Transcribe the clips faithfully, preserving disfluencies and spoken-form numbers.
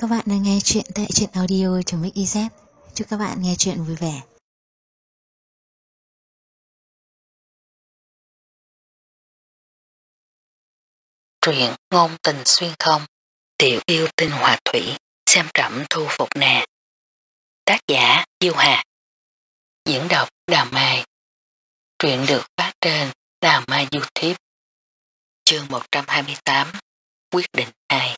các bạn đang nghe chuyện tại truyện audio.mix.iz. Chúc các bạn nghe chuyện vui vẻ. Truyện ngôn tình xuyên không, tiểu yêu tinh hòa thủy, xem trẫm thu phục nè. Tác giả Diêu Hà. Diễn đọc Đào Mai. Truyện được phát trên Đào Mai YouTube. Chương một trăm hai mươi tám. Quyết định hai.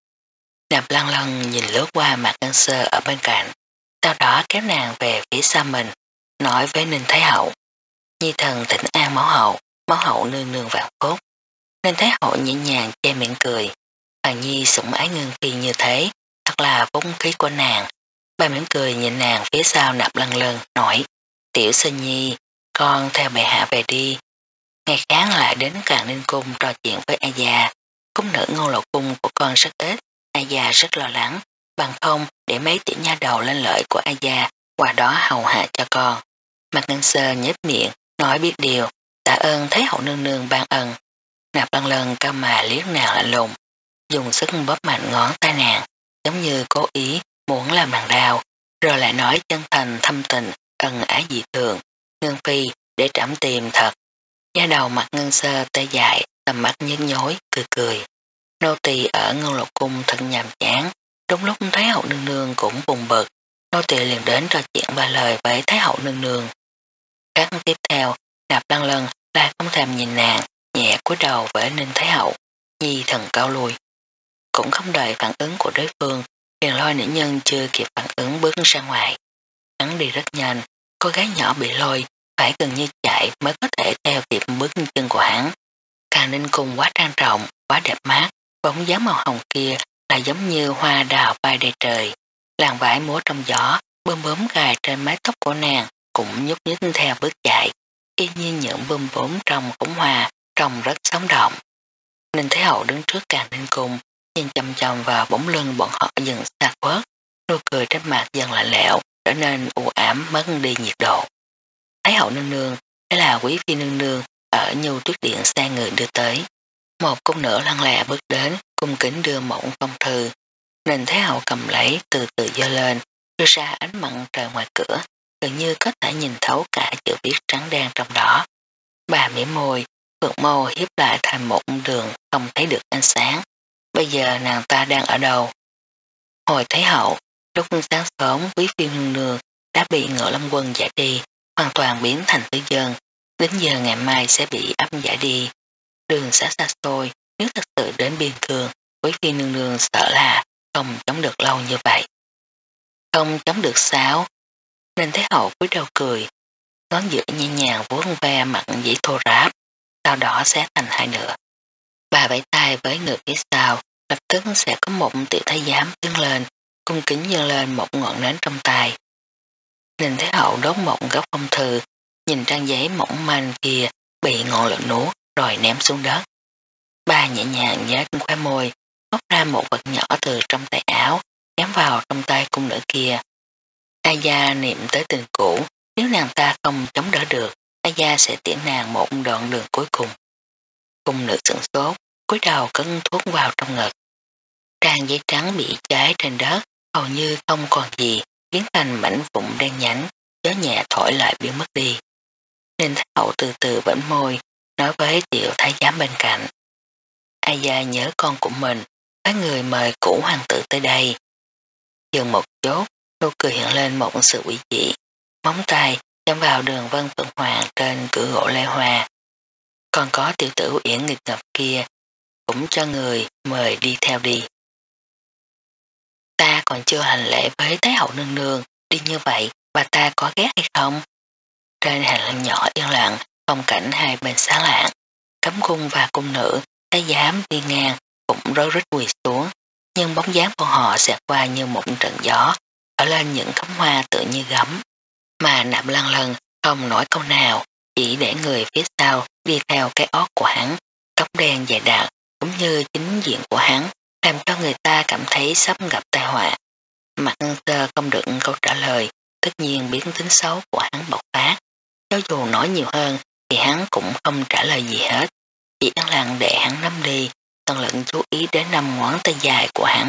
Nạp Lăng Lân nhìn lướt qua mặt Ngân Sơ ở bên cạnh, sau đó kéo nàng về phía sau mình, nói với Ninh Thái Hậu: Nhi thần thỉnh an máu hậu, máu hậu nương nương vạn phúc. Ninh Thái Hậu nhẹ nhàng che miệng cười. Hoàng Nhi sủng ái Ngân Phi như thế, thật là vốn khí của nàng. Bà mỉm cười nhìn nàng phía sau Nạp Lăng Lân, nói: Tiểu Sinh Nhi, con theo bệ hạ về đi. Ngày kháng lại đến Càng Ninh Cung trò chuyện với A Gia. Cung nữ Ngô Lộ Cung của con rất ít, A Gia rất lo lắng, bằng không để mấy tiểu nha đầu lên lợi của A Gia qua đó hầu hạ cho con. Mặt Ngân Sơ nhếch miệng, nói biết điều, tạ ơn Thái Hậu nương nương ban ân. Nạp Lăng Lân cao mà liếc nàng lạnh lùng, dùng sức bóp mạnh ngón tay nàng, giống như cố ý muốn làm nàng đau, rồi lại nói chân thành thâm tình, ân ái dị thường. Ngân Phi, để trẫm tìm thật. Da đầu mặt Ngân Sơ tê dại, tầm mắt nhức nhối, cười cười. Nô tỳ ở Ngân Lộc Cung thật nhàm chán, đúng lúc Thái Hậu nương nương cũng buồn bực, nô tỳ liền đến trò chuyện ba lời với Thái Hậu nương nương. Các tiếp theo, Nạp Lăng Lân lại không thèm nhìn nàng, nhẹ cúi đầu với Ninh Thái Hậu, nhi thần cao lui. Cũng không đợi phản ứng của đối phương, liền lôi nữ nhân chưa kịp phản ứng bước ra ngoài. Hắn đi rất nhanh, cô gái nhỏ bị lôi, phải gần như chạy mới có thể theo kịp bước chân của hắn. Càng Ninh Cung quá trang trọng, quá đẹp mát, bóng dáng màu hồng kia là giống như hoa đào bay đầy trời. Làn vải múa trong gió, bơm bướm gài trên mái tóc của nàng cũng nhúc nhích theo bước chạy, y như những bơm bướm trong cổng hoa, trông rất sống động. Ninh Thái Hậu đứng trước Càng Ninh Cung, nhìn chăm chăm vào bóng lưng bọn họ dần xa khuất, nụ cười trên mặt dần lạnh lẽo, trở nên u ám mất đi nhiệt độ. Thái Hậu nương nương, đây là quý phi nương nương ở Nhu Tuyết Điện sai người đưa tới. Một cung nữ lăng lẹ bước đến, cung kính đưa mộng phong thư. Ninh Thái Hậu cầm lấy, từ từ giơ lên, đưa ra ánh mặt trời ngoài cửa, gần như có thể nhìn thấu cả chữ viết trắng đen trong đó. Bà mỉm môi, phượng mâu hiếp lại thành một đường không thấy được ánh sáng. Bây giờ nàng ta đang ở đâu? Hồi Thái Hậu, lúc sáng sớm quý phi nương nương đã bị Ngựa Lâm Quân giải đi, hoàn toàn biến thành tư dân, đến giờ ngày mai sẽ bị áp giải đi. Đường xa xa xôi, nếu thật sự đến biên cương, quý phi nương nương sợ là không chống được lâu như vậy. Không chống được sao? Nên Thái Hậu cúi đầu cười, ngón giữa nhẹ nhàng vuốt ve mặt dĩ thô ráp, sau đó xé thành hai nửa. Bà vẫy tay với người phía sau, lập tức sẽ có một tiểu thái giám đứng lên, cung kính dâng lên một ngọn nến trong tay. Ninh Thái Hậu đốt một góc phong thư, nhìn trang giấy mỏng manh kia bị ngọn lửa nuốt rồi ném xuống đất. Bà nhẹ nhàng nhếch khóe môi, móc ra một vật nhỏ từ trong tay áo, ném vào trong tay cung nữ kia. A Gia niệm tới tình cũ, nếu nàng ta không chống đỡ được, A Gia sẽ tiễn nàng một đoạn đường cuối cùng. Cung nữ sửng sốt, cúi đầu cấn thuốc vào trong ngực. Trang giấy trắng bị cháy trên đất, hầu như không còn gì, biến thành mảnh vụn đen nhánh, gió nhẹ thổi lại biến mất đi. Nên Thái Hậu từ từ bẩn môi, nói với tiểu thái giám bên cạnh. A Gia nhớ con của mình, phái người mời cũ hoàng tử tới đây. Dừng một chút, nụ cười hiện lên một sự quỷ dị, móng tay chạm vào đường vân phượng hoàng trên cửa gỗ lê hoa. Còn có tiểu tử Uyển nghịch ngập kia, cũng cho người mời đi theo đi. Ta còn chưa hành lễ với Thái Hậu nương nương, đi như vậy bà ta có ghét hay không? Trên hành lang nhỏ yên lặng, phong cảnh hai bên sáng lạng, cấm cung và cung nữ, thái giám đi ngang cũng rối rít quỳ xuống, nhưng bóng dáng của họ xẹt qua như một trận gió, ở lên những cắm hoa tự như gấm. Mà Nạp Lăng Lân không nói câu nào, chỉ để người phía sau đi theo cái ót của hắn, tóc đen dài đặc, cũng như chính diện của hắn, làm cho người ta cảm thấy sắp gặp tai họa. Mặt Ngân Sơ không được câu trả lời, tất nhiên biến tính xấu của hắn bộc phát. Cho dù nói nhiều hơn thì hắn cũng không trả lời gì hết, chỉ yên lặng để hắn nắm đi, tận lực chú ý đến năm ngón tay dài của hắn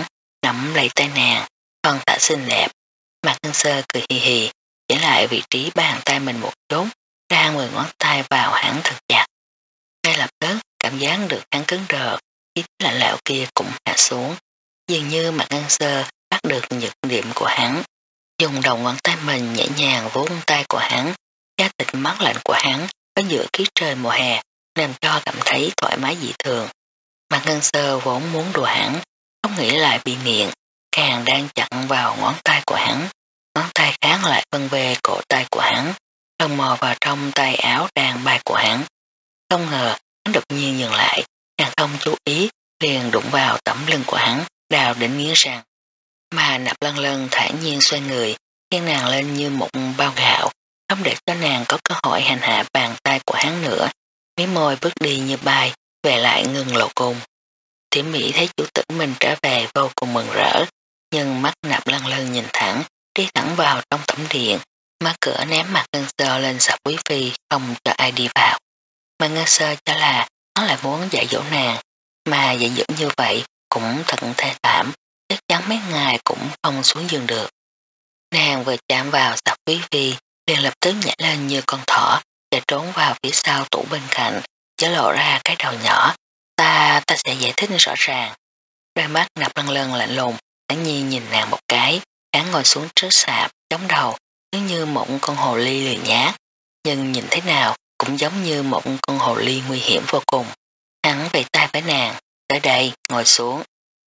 nắm lấy tay nàng, con tả xinh đẹp. Mạc Ngân Sơ cười hì hì, chỉ lại vị trí bàn tay mình một chút, ra mười ngón tay vào hắn thật chặt. Ngay lập tức, cảm giác được hắn cứng đờ, khí lạnh lẽo kia cũng hạ xuống. Dường như Mạc Ngân Sơ bắt được nhược điểm của hắn, dùng đầu ngón tay mình nhẹ nhàng vuốt tay của hắn, da thịt mắt lạnh của hắn ở giữa khí trời mùa hè, làm cho cảm thấy thoải mái dị thường. Mạc Ngân Sơ vốn muốn đùa hắn, không nghĩ lại bị miệng, càng đang chặn vào ngón tay của hắn, ngón tay khác lại vân về cổ tay của hắn, lần mò vào trong tay áo đang bay của hắn. Không ngờ, hắn đột nhiên dừng lại, nàng không chú ý, liền đụng vào tấm lưng của hắn, đào đến nghiến răng. Mà Nạp Lân Lân thản nhiên xoay người, khiêng nàng lên như một bao gạo, không để cho nàng có cơ hội hành hạ bàn tay của hắn nữa. Mí môi bước đi như bay, về lại ngừng lộ cung. Thiểm Mỹ thấy chủ tử mình trở về vô cùng mừng rỡ, nhưng mắt Nạp Lân Lân nhìn thẳng, đi thẳng vào trong tẩm điện, má cửa ném Mạc Ngân Sơ lên sạp quý phi, không cho ai đi vào. Mạc Ngân Sơ cho là nó lại muốn dạy dỗ nàng, mà dạy dỗ như vậy cũng thật thê thảm, chắc chắn mấy ngày cũng không xuống giường được. Nàng vừa chạm vào sạp quý phi, liền lập tức nhảy lên như con thỏ, chạy trốn vào phía sau tủ bên cạnh, chở lộ ra cái đầu nhỏ. Ta, ta sẽ giải thích rõ ràng. Đôi mắt Nạp Lân Lân lạnh lùng, thản nhiên nhìn nàng một cái, hắn ngồi xuống trước sạp, chống đầu, giống như một con hồ ly lười nhát, nhưng nhìn thế nào cũng giống như một con hồ ly nguy hiểm vô cùng. Hắn vẫy tay với nàng, tới đây, ngồi xuống.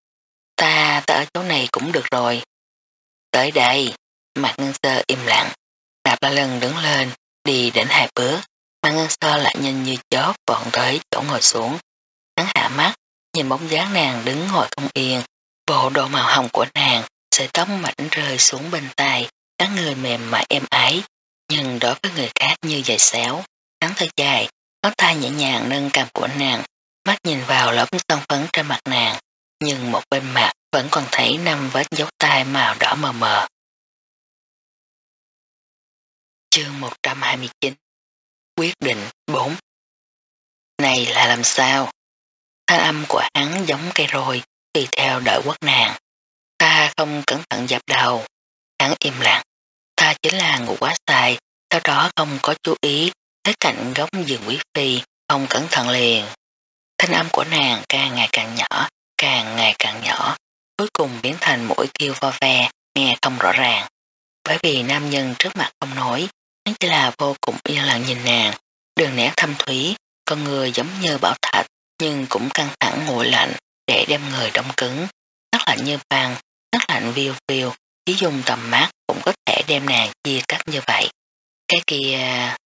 Ta, ta ở chỗ này cũng được rồi. Tới đây, Mạc Ngân Sơ im lặng. Nạp Lân Lân đứng lên, đi đến hai bước, Mạc Ngân Sơ lại nhanh như chớp vọt tới chỗ ngồi xuống. Hắn hạ mắt, nhìn bóng dáng nàng đứng ngồi không yên, bộ đồ màu hồng của nàng, sợi tóc mảnh rơi xuống bên tai, các người mềm mại êm ái, nhưng đối với người khác như giày xéo. Hắn thở dài, ngón tay nhẹ nhàng nâng cằm của nàng, mắt nhìn vào lớp son phấn trên mặt nàng, nhưng một bên mặt vẫn còn thấy năm vết dấu tay màu đỏ mờ mờ. Chương một trăm hai mươi chín Quyết định bốn. Này là làm sao? Thanh âm của hắn giống cây roi, tùy theo đợi quất nàng. Ta không cẩn thận dập đầu. Hắn im lặng. Ta chính là ngủ quá sai, sau đó không có chú ý, tới cạnh góc giường quý phi, không cẩn thận liền. Thanh âm của nàng càng ngày càng nhỏ, càng ngày càng nhỏ, cuối cùng biến thành mũi kêu vo ve, nghe không rõ ràng. Bởi vì nam nhân trước mặt không nói, hắn chỉ là vô cùng yên lặng nhìn nàng, đường nét thâm thúy, con người giống như bảo thạch, nhưng cũng căng thẳng nguội lạnh để đem người đông cứng, rất lạnh như băng, rất lạnh viêu viêu, chỉ dùng tầm mắt cũng có thể đem nàng chia cắt như vậy. Cái kia,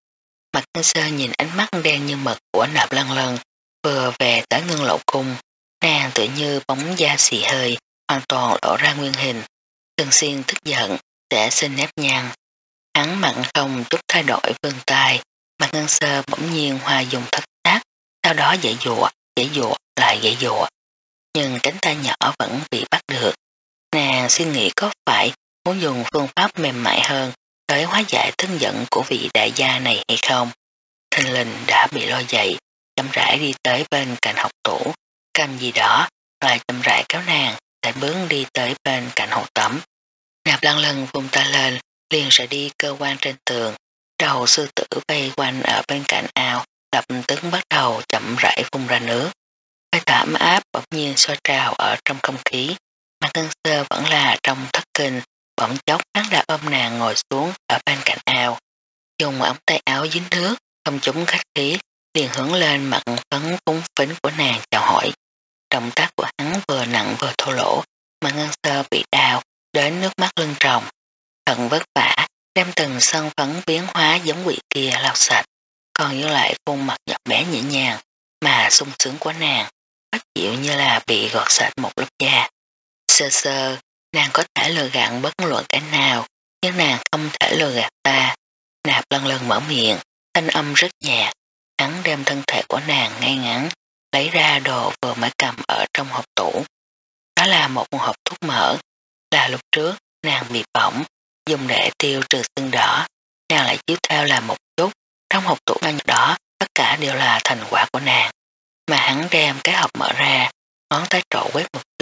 Mạc Ngân Sơ nhìn ánh mắt đen như mực của Nạp Lân Lân, vừa về tới ngưng lộ cung, nàng tự như bóng da xì hơi, hoàn toàn lộ ra nguyên hình, thường xuyên tức giận, sẽ xin nếp nhăn. Hắn mặn không chút thay đổi vươn tay, Mạc Ngân Sơ bỗng nhiên hoa dùng thất tác, sau đó dãy dụa, dãy dụa, lại dãy dụa. Nhưng cánh tay nhỏ vẫn bị bắt được. Nàng suy nghĩ có phải muốn dùng phương pháp mềm mại hơn tới hóa giải tức giận của vị đại gia này hay không? Thình lình đã bị lôi dậy, chậm rãi đi tới bên cạnh học tủ, cầm gì đó, lại chậm rãi kéo nàng, lại bước đi tới bên cạnh hồ tắm. Nạp Lân Lân vung tay lên, liền rời đi cơ quan trên tường, đầu sư tử vây quanh ở bên cạnh ao, lập tức bắt đầu chậm rãi phun ra nước. Hơi thở ấm áp bỗng nhiên sôi trào ở trong không khí, Mạc Ngân Sơ vẫn là trong thất kinh, bỗng chốc hắn đã ôm nàng ngồi xuống ở bên cạnh ao, dùng ống tay áo dính nước, không chúng khách khí, liền hướng lên mặt phấn phúng phính của nàng chào hỏi. Động tác của hắn vừa nặng vừa thô lỗ, Mạc Ngân Sơ bị đau đến nước mắt lưng tròng, thật vất vả đem từng sân phấn biến hóa giống quỷ kia lau sạch, còn giữ lại khuôn mặt nhỏ bé nhẹ nhàng mà sung sướng của nàng, phát chịu như là bị gọt sạch một lớp da. Sơ sơ, nàng có thể lừa gạt bất luận cái nào, nhưng nàng không thể lừa gạt ta. Nạp Lân Lân mở miệng, thanh âm rất nhạt, hắn đem thân thể của nàng ngay ngắn, lấy ra đồ vừa mới cầm ở trong hộp tủ. Đó là một hộp thuốc mỡ, là lúc trước nàng bị bỏng, dùng để tiêu trừ sưng đỏ, nàng lại chiếu theo là một chút, trong hộp tủ đó tất cả đều là thành quả của nàng. Mà hắn đem cái hộp mở ra, ngón tay trỏ quét một chút,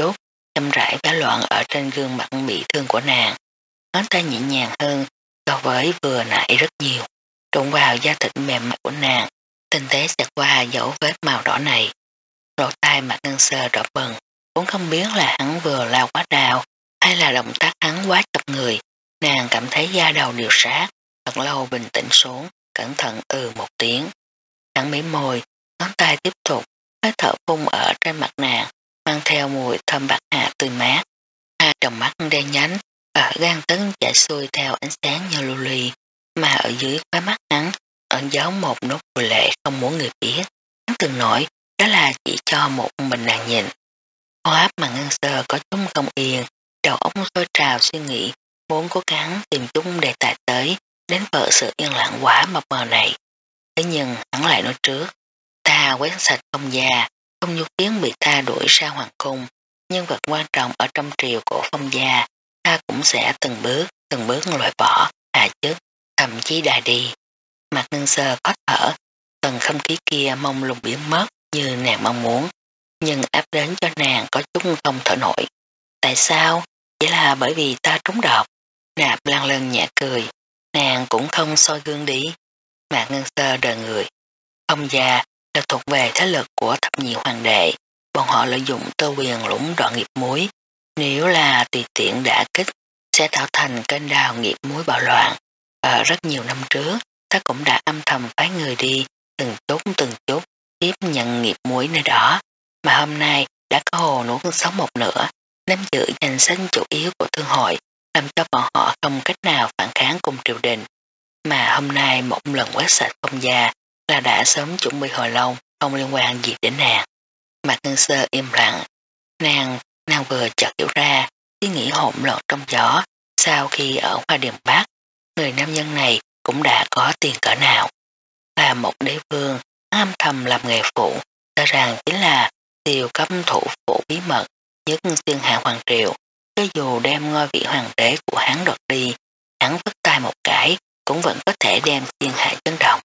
chậm rãi vá loạn ở trên gương mặt bị thương của nàng. Ngón tay nhẹ nhàng hơn so với vừa nãy rất nhiều, trụng vào da thịt mềm mại của nàng, tinh tế xẹt qua dấu vết màu đỏ này. Lỗ tai Mạc Ngân Sơ đỏ bừng, cũng không biết là hắn vừa lao quá đau hay là động tác hắn quá chọc người. Nàng cảm thấy da đầu điều sát, thật lâu bình tĩnh xuống, cẩn thận ừ một tiếng. Hắn mím môi, ngón tay tiếp tục, hơi thở phun ở trên mặt nàng, mang theo mùi thơm bạc hà tươi mát. Hai tròng mắt đen nhánh, ở gan tấn chảy xuôi theo ánh sáng như lưu ly, mà ở dưới khóe mắt hắn, ẩn giấu một nốt cười lệ không muốn người biết. Hắn từng nói, đó là chỉ cho một mình nàng nhìn. Hô hấp mà Ngân Sơ có chút không yên, đầu óc sôi trào suy nghĩ, muốn cố gắng tìm chúng đề tài tới, đến vợ sự yên lặng quá mập mờ này. Thế nhưng hắn lại nói trước, ta quét sạch Phong gia, không nhu kiến bị ta đuổi ra hoàng cung, nhân vật quan trọng ở trong triều của Phong gia, ta cũng sẽ từng bước, từng bước loại bỏ, hạ chức, thậm chí đà đi. Mặt Ngân Sơ khó thở, tầng không khí kia mông lung biến mất như nàng mong muốn, nhưng áp đến cho nàng có chút không thở nổi. Tại sao? Chỉ là bởi vì ta trúng độc. Nạp Lan Lân nhẹ cười, nàng cũng không soi gương đi. Mạc Ngân Sơ đờ người. Phong gia là thuộc về thế lực của thập nhị hoàng đệ, bọn họ lợi dụng tơ quyền lũng đoạn nghiệp muối. Nếu là tùy tiện đã kích, sẽ tạo thành kênh đào nghiệp muối bạo loạn. Ở rất nhiều năm trước, ta cũng đã âm thầm phái người đi, từng chút từng chút, tiếp nhận nghiệp muối nơi đó, mà hôm nay đã có hồ nuốt sống một nửa, nắm giữ danh sách chủ yếu của thương hội, làm cho bọn họ không cách nào phản kháng cùng triều đình. Mà hôm nay một lần quét sạch Phong gia là đã sớm chuẩn bị hồi lâu, không liên quan gì đến nàng. Mạc Ngân Sơ im lặng, nàng, nàng vừa chợt hiểu ra, ý nghĩ hỗn loạn trong gió, sau khi ở Hoa Điền Bắc, người nam nhân này cũng đã có tiền cỡ nào. Là một đế vương, âm thầm làm nghề phụ, cho rằng chính là tiêu cấp thủ phủ bí mật, nhất xuyên hạ hoàng triều, cho dù đem ngôi vị hoàng đế của hắn đoạt đi, hắn vất tay một cái, cũng vẫn có thể đem thiên hạ chấn động.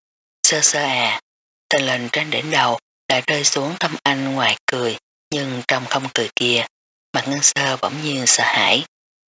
Sơ sơ à, tên lệnh trên đỉnh đầu lại rơi xuống tâm anh ngoài cười, nhưng trong không cười kia, Mạc Ngân Sơ bỗng nhiên sợ hãi.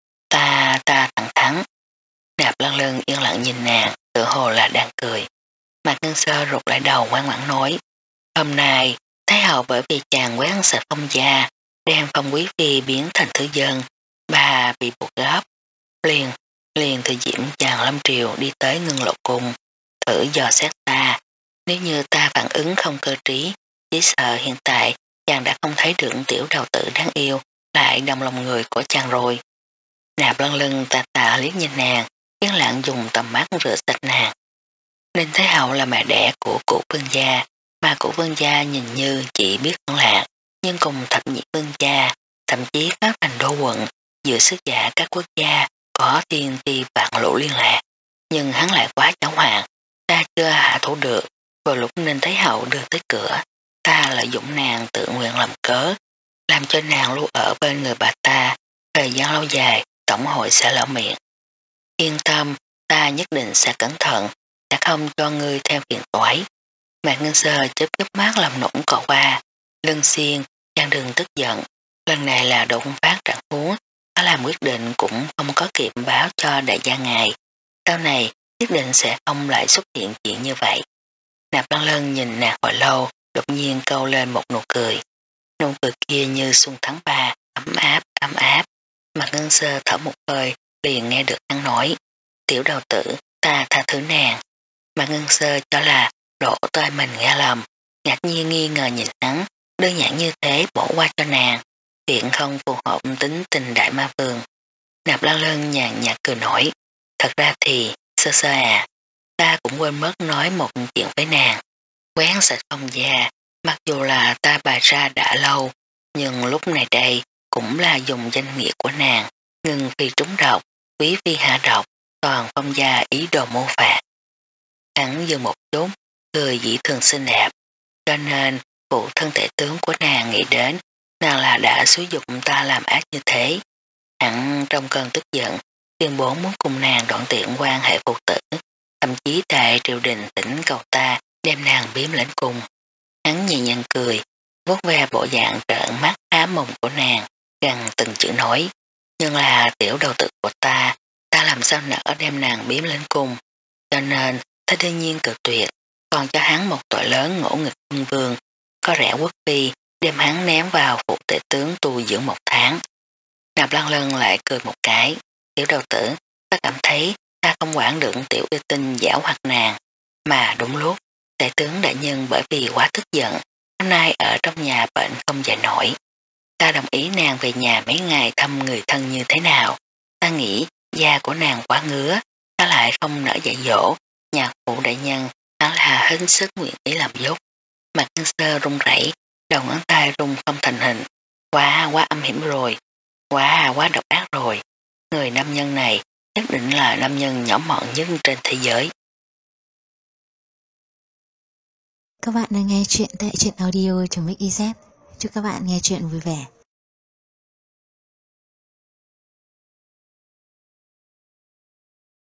Ta, ta thẳng thắn. Nạp Lan Lân yên lặng nhìn nàng, tự hồ là đang cười. Mạc Ngân Sơ rụt lại đầu ngoan ngoãn nói, hôm nay, Thái hậu bởi vì chàng quét sạch Phong gia, đem Phong quý phi biến thành thứ dân, bà bị buộc gấp. Liền, liền thời diễm chàng lâm triều đi tới Ngân Lộ Cung, thử dò xét ta. Nếu như ta phản ứng không cơ trí, chỉ sợ hiện tại chàng đã không thấy được tiểu đầu tử đáng yêu, lại đồng lòng người của chàng rồi. Nạp Lan Lân tà tà liếc nhìn nàng, yên lặng dùng tầm mắt rửa sạch nàng. Ninh Thái hậu là mẹ đẻ của cụ vương gia, mà cụ vương gia nhìn như chỉ biết hưởng lạc, nhưng cùng thập nhị vương gia, thậm chí phát thành đô quận, giữa sức giả các quốc gia có thiên ti vạn lũ liên lạc. Nhưng hắn lại quá chóng hoàng, ta chưa hạ thủ được. Vào lúc Ninh Thái hậu đưa tới cửa, ta lợi dụng nàng tự nguyện làm cớ, làm cho nàng lưu ở bên người bà ta, thời gian lâu dài, tổng hội sẽ lỡ miệng. Yên tâm, ta nhất định sẽ cẩn thận, sẽ không cho ngươi theo phiền toái. Mạc Ngân Sơ chớp chớp mắt làm nũng cọ qua, Lân Xiên, chàng đừng tức giận, lần này là đột phát trạng huống, ta làm quyết định cũng không có kịp báo cho đại gia ngài, sau này nhất định sẽ không lại xuất hiện chuyện như vậy. Nạp Lan Lân nhìn nàng hồi lâu, đột nhiên câu lên một nụ cười. Nụ cười kia như xuân tháng ba, ấm áp, ấm áp. Mạc Ngân Sơ thở một hơi, liền nghe được hắn nói, tiểu đầu tử, ta tha thứ nàng. Mạc Ngân Sơ cho là lỗ tai mình nghe lầm, ngạc nhiên nghi ngờ nhìn hắn, đơn giản như thế bỏ qua cho nàng, chuyện không phù hợp tính tình đại ma vương. Nạp Lan Lân nhàn nhạt cười nổi, thật ra thì, Sơ Sơ à, ta cũng quên mất nói một chuyện với nàng. Quán sạch Phong gia, mặc dù là ta bày ra đã lâu, nhưng lúc này đây cũng là dùng danh nghĩa của nàng, ngừng phi trúng độc, quý phi hạ độc, toàn Phong gia ý đồ mô phạt. Hắn dừng một chút, cười dĩ thường xinh đẹp, cho nên phụ thân thể tướng của nàng nghĩ đến nàng là đã xúi dục ta làm ác như thế. Hắn trong cơn tức giận, tuyên bố muốn cùng nàng đoạn tiện quan hệ phụ tử, thậm chí tại triều đình tỉnh cầu ta đem nàng biếm lãnh cung. Hắn nhẹ nhàng cười, vuốt ve bộ dạng trợn mắt há mồm của nàng, gần từng chữ nói. Nhưng là tiểu đầu tử của ta, ta làm sao nỡ đem nàng biếm lên cung, cho nên ta đương nhiên cự tuyệt, còn cho hắn một tội lớn ngỗ nghịch quân vương, có rẻ quốc phi, đem hắn ném vào phủ tể tướng tu dưỡng một tháng. Nạp Lan Lân lại cười một cái, tiểu đầu tử, ta cảm thấy ta không quản được tiểu yêu tinh giảo hoạt nàng, mà đúng lúc, đại tướng đại nhân bởi vì quá tức giận, hôm nay ở trong nhà bệnh không dậy nổi. Ta đồng ý nàng về nhà mấy ngày thăm người thân như thế nào, ta nghĩ da của nàng quá ngứa, ta lại không nỡ dạy dỗ, nhạc phụ đại nhân, hắn là hết sức nguyện ý làm giúp. Mặt Ngân Sơ run rẩy, đầu ngón tay rung không thành hình, quá quá âm hiểm rồi, quá quá độc ác rồi, người nam nhân này nhất định là nam nhân nhỏ mọn nhất trên thế giới. Các bạn đang nghe chuyện tại truyện audio.mixyz. Chúc các bạn nghe chuyện vui vẻ.